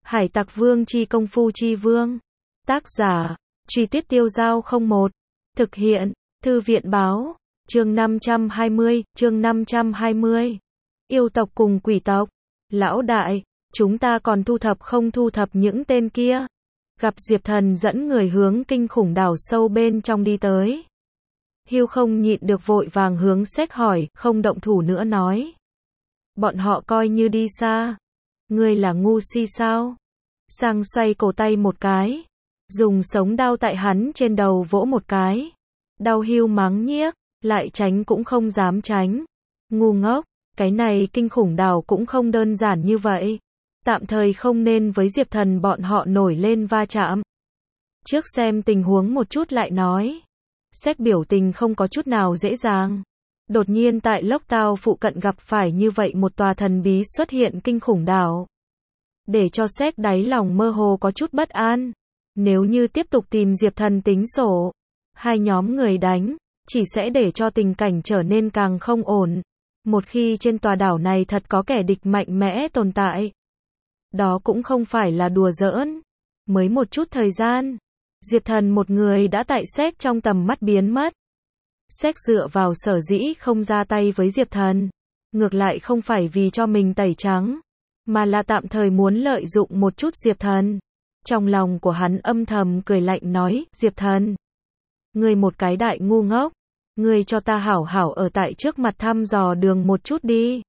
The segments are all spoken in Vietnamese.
Hải Tặc Vương chi công phu chi vương. Tác giả, Truy Tuyết Tiêu Giao 01. Thực hiện, Thư viện báo. Chương 520. Yêu tộc cùng quỷ tộc. Lão đại, chúng ta còn không thu thập những tên kia. Gặp Diệp Thần dẫn người hướng kinh khủng đảo sâu bên trong đi tới. Hưu không nhịn được vội vàng hướng Sét hỏi, không động thủ nữa nói. Bọn họ coi như đi xa. Ngươi là ngu si sao? Sang xoay cổ tay một cái. Dùng sống đao tại hắn trên đầu vỗ một cái. Đau Hưu mắng nhiếc, lại tránh cũng không dám tránh. Ngu ngốc, cái này kinh khủng đảo cũng không đơn giản như vậy. Tạm thời không nên với Diệp Thần bọn họ nổi lên va chạm. Trước xem tình huống một chút lại nói. Sét biểu tình không có chút nào dễ dàng. Đột nhiên tại Lốc Tao phụ cận gặp phải như vậy một tòa thần bí xuất hiện kinh khủng đảo. Để cho Sét đáy lòng mơ hồ có chút bất an. Nếu như tiếp tục tìm Diệp Thần tính sổ, hai nhóm người đánh, chỉ sẽ để cho tình cảnh trở nên càng không ổn. Một khi trên tòa đảo này thật có kẻ địch mạnh mẽ tồn tại. Đó cũng không phải là đùa giỡn. Mới một chút thời gian, Diệp Thần một người đã tại Sét trong tầm mắt biến mất. Sét dựa vào sở dĩ không ra tay với Diệp Thần. Ngược lại không phải vì cho mình tẩy trắng, mà là tạm thời muốn lợi dụng một chút Diệp Thần. Trong lòng của hắn âm thầm cười lạnh nói, Diệp Thần, ngươi một cái đại ngu ngốc, ngươi cho ta hảo hảo ở tại trước mặt thăm dò đường một chút đi.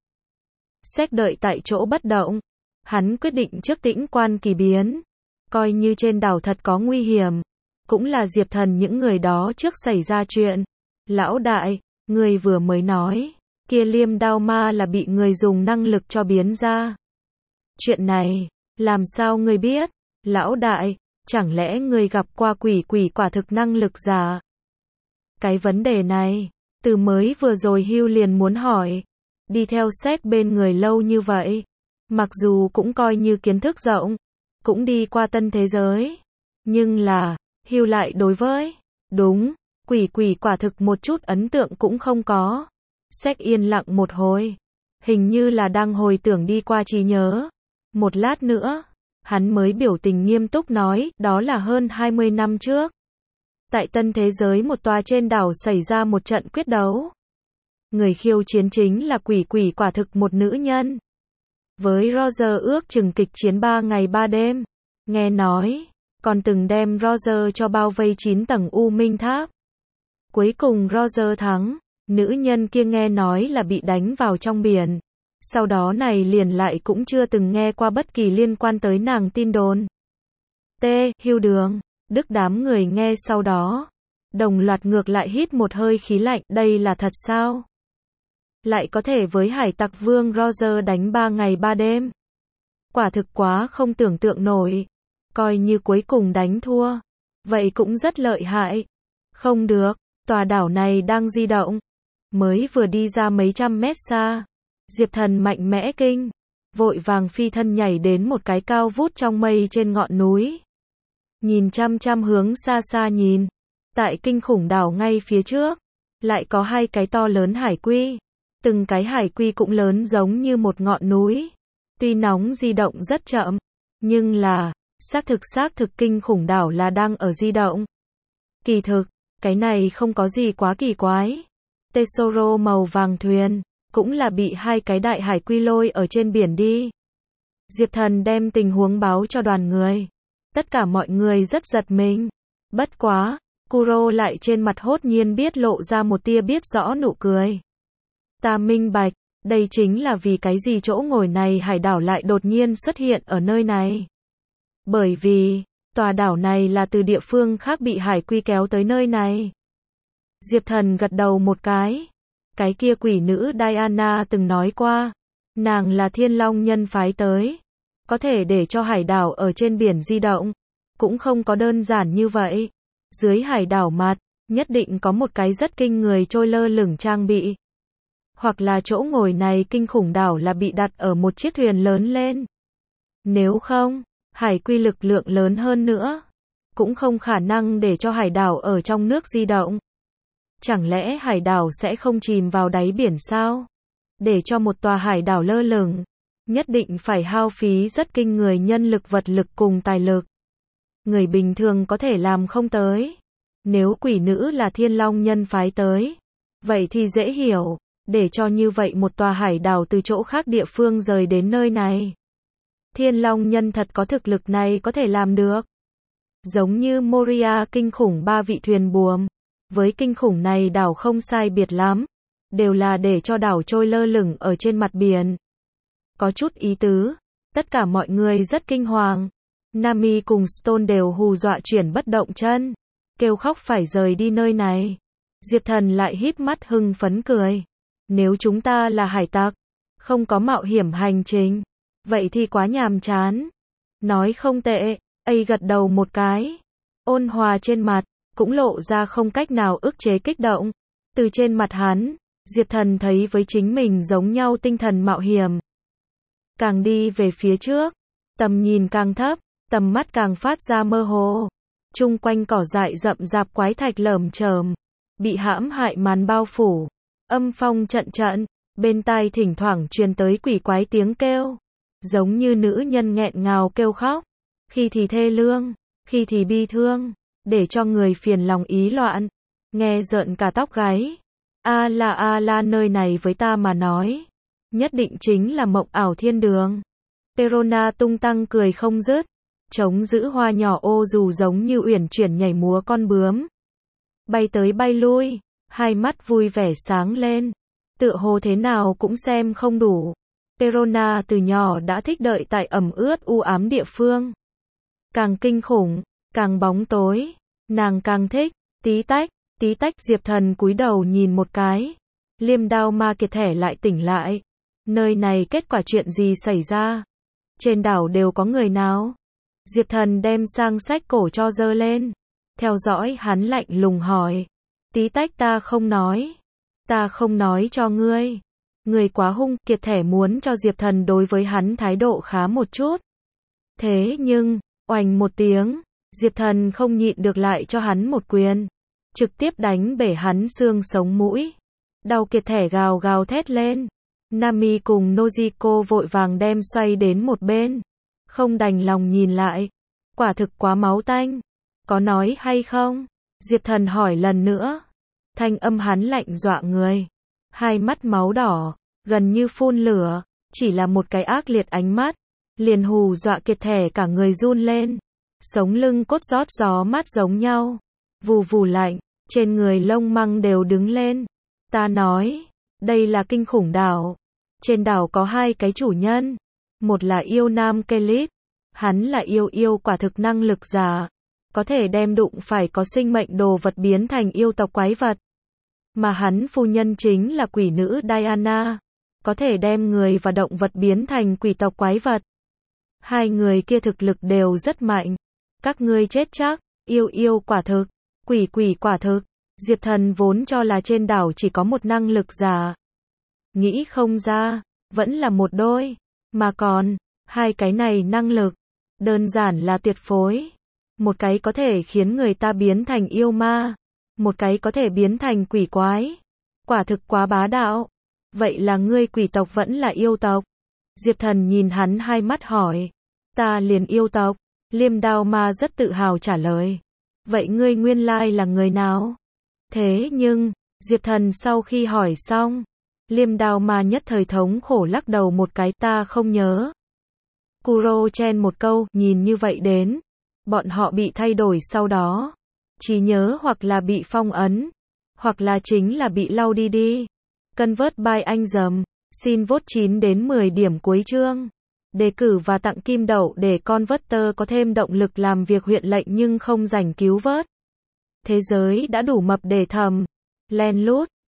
Sét đợi tại chỗ bất động. Hắn quyết định trước tĩnh quan kỳ biến. Coi như trên đảo thật có nguy hiểm. Cũng là Diệp Thần những người đó trước xảy ra chuyện. Lão đại, ngươi vừa mới nói, kia liêm đao ma là bị người dùng năng lực cho biến ra. Chuyện này, làm sao ngươi biết? Lão đại, chẳng lẽ ngươi gặp qua quỷ quả thực năng lực giả? Cái vấn đề này, từ mới vừa rồi Hưu liền muốn hỏi. Đi theo Sét bên người lâu như vậy. Mặc dù cũng coi như kiến thức rộng, cũng đi qua tân thế giới. Nhưng là, Hưu lại đối với, đúng, quỷ quả thực một chút ấn tượng cũng không có. Sét yên lặng một hồi. Hình như là đang hồi tưởng đi qua trí nhớ. Một lát nữa, hắn mới biểu tình nghiêm túc nói, đó là hơn 20 năm trước. Tại tân thế giới một tòa trên đảo xảy ra một trận quyết đấu. Người khiêu chiến chính là quỷ quả thực một nữ nhân. Với Roger ước chừng kịch chiến 3 ngày 3 đêm. Nghe nói, còn từng đem Roger cho bao vây 9 tầng U Minh Tháp. Cuối cùng Roger thắng, nữ nhân kia nghe nói là bị đánh vào trong biển. Sau đó này liền lại cũng chưa từng nghe qua bất kỳ liên quan tới nàng tin đồn. Hưu Đường, Đức đám người nghe sau đó. Đồng loạt ngược lại hít một hơi khí lạnh, đây là thật sao? Lại có thể với Hải Tặc Vương Roger đánh 3 ngày 3 đêm. Quả thực quá không tưởng tượng nổi. Coi như cuối cùng đánh thua. Vậy cũng rất lợi hại. Không được, tòa đảo này đang di động. Mới vừa đi ra mấy trăm mét xa. Diệp Thần mạnh mẽ kinh. Vội vàng phi thân nhảy đến một cái cao vút trong mây trên ngọn núi. Nhìn chăm hướng xa xa nhìn. Tại kinh khủng đảo ngay phía trước. Lại có hai cái to lớn hải quy. Từng cái hải quy cũng lớn giống như một ngọn núi. Tuy nóng di động rất chậm, nhưng là, xác thực kinh khủng đảo là đang ở di động. Kỳ thực, cái này không có gì quá kỳ quái. Tesoro màu vàng thuyền, cũng là bị hai cái đại hải quy lôi ở trên biển đi. Diệp Thần đem tình huống báo cho đoàn người. Tất cả mọi người rất giật mình. Bất quá, Kuro lại trên mặt hốt nhiên biết lộ ra một tia biết rõ nụ cười. Ta minh bạch, đây chính là vì cái gì chỗ ngồi này hải đảo lại đột nhiên xuất hiện ở nơi này. Bởi vì, tòa đảo này là từ địa phương khác bị hải quy kéo tới nơi này. Diệp Thần gật đầu một cái. Cái kia quỷ nữ Diana từng nói qua, nàng là Thiên Long nhân phái tới. Có thể để cho hải đảo ở trên biển di động, cũng không có đơn giản như vậy. Dưới hải đảo mặt, nhất định có một cái rất kinh người trôi lơ lửng trang bị. Hoặc là chỗ ngồi này kinh khủng đảo là bị đặt ở một chiếc thuyền lớn lên. Nếu không, hải quy lực lượng lớn hơn nữa, cũng không khả năng để cho hải đảo ở trong nước di động. Chẳng lẽ hải đảo sẽ không chìm vào đáy biển sao? Để cho một tòa hải đảo lơ lửng, nhất định phải hao phí rất kinh người nhân lực vật lực cùng tài lực. Người bình thường có thể làm không tới. Nếu quỷ nữ là Thiên Long nhân phái tới, vậy thì dễ hiểu, để cho như vậy một tòa hải đảo từ chỗ khác địa phương rời đến nơi này. Thiên Long nhân thật có thực lực này có thể làm được. Giống như Moria kinh khủng 3 vị thuyền buồm, với kinh khủng này đảo không sai biệt lắm, đều là để cho đảo trôi lơ lửng ở trên mặt biển. Có chút ý tứ, tất cả mọi người rất kinh hoàng. Nami cùng Stone đều hù dọa chuyển bất động chân, kêu khóc phải rời đi nơi này. Diệp Thần lại híp mắt hưng phấn cười. Nếu chúng ta là hải tặc, không có mạo hiểm hành trình, vậy thì quá nhàm chán. Nói không tệ, ấy gật đầu một cái. Ôn hòa trên mặt, cũng lộ ra không cách nào ức chế kích động. Từ trên mặt hắn, Diệp Thần thấy với chính mình giống nhau tinh thần mạo hiểm. Càng đi về phía trước, tầm nhìn càng thấp, tầm mắt càng phát ra mơ hồ. Chung quanh cỏ dại rậm rạp quái thạch lởm chởm, bị hãm hại màn bao phủ. Âm phong trận trận, bên tai thỉnh thoảng truyền tới quỷ quái tiếng kêu, giống như nữ nhân nghẹn ngào kêu khóc, khi thì thê lương, khi thì bi thương, để cho người phiền lòng ý loạn, nghe rợn cả tóc gáy. A la nơi này với ta mà nói, nhất định chính là mộng ảo thiên đường. Perona tung tăng cười không dứt, trống giữ hoa nhỏ ô dù giống như uyển chuyển nhảy múa con bướm. Bay tới bay lui, hai mắt vui vẻ sáng lên, tựa hồ thế nào cũng xem không đủ. Perona từ nhỏ đã thích đợi tại ẩm ướt u ám địa phương. Càng kinh khủng, càng bóng tối, nàng càng thích. Tí tách Diệp Thần cúi đầu nhìn một cái. Liêm đao ma kiệt thẻ lại tỉnh lại. Nơi này kết quả chuyện gì xảy ra? Trên đảo đều có người nào? Diệp Thần đem sang sách cổ cho giơ lên. Theo dõi hắn lạnh lùng hỏi. Tí tách ta không nói. Ta không nói cho ngươi. Người quá hung, kiệt thẻ muốn cho Diệp Thần đối với hắn thái độ khá một chút. Thế nhưng, oành một tiếng, Diệp Thần không nhịn được lại cho hắn một quyền. Trực tiếp đánh bể hắn xương sống mũi. Đau kiệt thẻ gào gào thét lên. Nami cùng Nojiko vội vàng đem xoay đến một bên. Không đành lòng nhìn lại. Quả thực quá máu tanh. Có nói hay không? Diệp Thần hỏi lần nữa. Thanh âm hắn lạnh dọa người. Hai mắt máu đỏ, gần như phun lửa. Chỉ là một cái ác liệt ánh mắt, liền hù dọa kiệt thẻ cả người run lên. Sống lưng cốt rót gió mát giống nhau. Vù vù lạnh, trên người lông măng đều đứng lên. Ta nói, đây là kinh khủng đảo. Trên đảo có hai cái chủ nhân. Một là yêu nam Kelit. Hắn là yêu quả thực năng lực giả. Có thể đem đụng phải có sinh mệnh đồ vật biến thành yêu tộc quái vật. Mà hắn phu nhân chính là quỷ nữ Diana. Có thể đem người và động vật biến thành quỷ tộc quái vật. Hai người kia thực lực đều rất mạnh. Các ngươi chết chắc, yêu quả thực, quỷ quả thực. Diệp Thần vốn cho là trên đảo chỉ có một năng lực giả. Nghĩ không ra, vẫn là một đôi. Mà còn, hai cái này năng lực, đơn giản là tuyệt phối. Một cái có thể khiến người ta biến thành yêu ma. Một cái có thể biến thành quỷ quái. Quả thực quá bá đạo. Vậy là ngươi quỷ tộc vẫn là yêu tộc? Diệp Thần nhìn hắn hai mắt hỏi. Ta liền yêu tộc. Liêm đao ma rất tự hào trả lời. Vậy ngươi nguyên lai là người nào? Thế nhưng, Diệp Thần sau khi hỏi xong, Liêm đao ma nhất thời thống khổ lắc đầu một cái, ta không nhớ. Kuro chen một câu, nhìn như vậy đến, bọn họ bị thay đổi sau đó. Trí nhớ hoặc là bị phong ấn, hoặc là chính là bị lau đi. Convert by anh dầm, xin vote 9 đến 10 điểm cuối chương. Đề cử và tặng kim đậu để Converter có thêm động lực làm việc huyện lệnh nhưng không rảnh cứu vớt. Thế giới đã đủ mập để thầm, len lút.